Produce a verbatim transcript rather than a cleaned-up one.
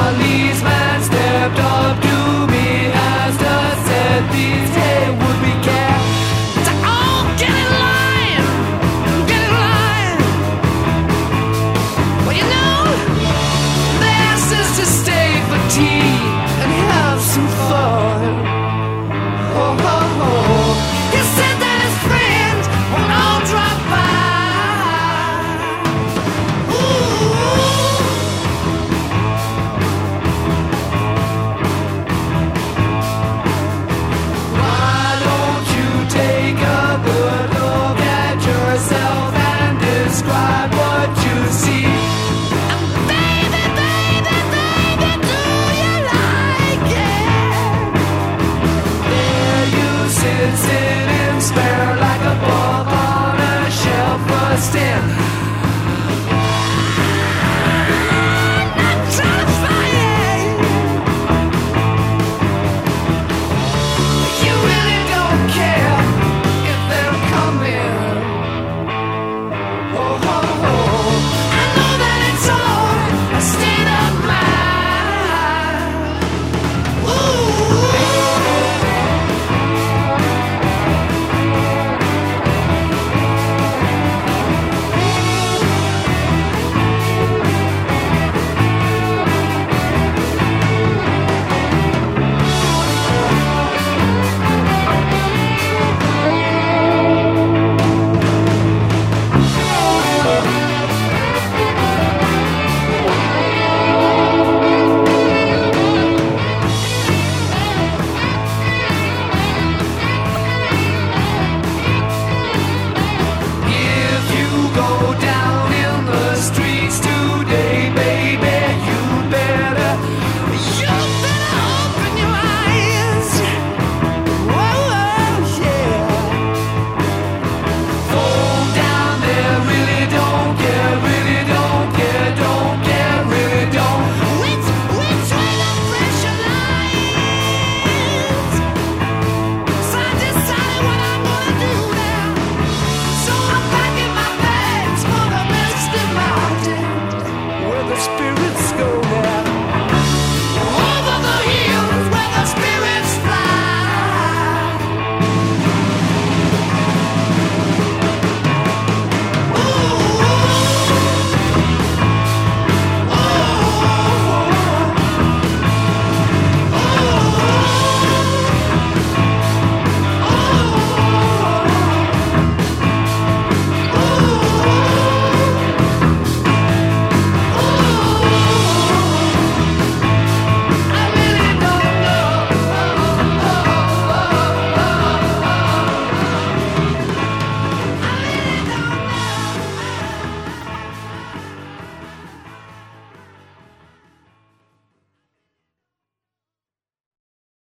policeman stepped up to me as the said these hey would be cat. It's like, oh, get in line, get in line. Well, you know, they asked us to stay for tea and have some fun. Oh, oh, oh. He said that his friends will all drop by. Ooh. Why don't you take a good look at yourself and describe what you see? And baby, baby, baby, do you like it? There you sit, sitting spare like a book on a shelf, rusting.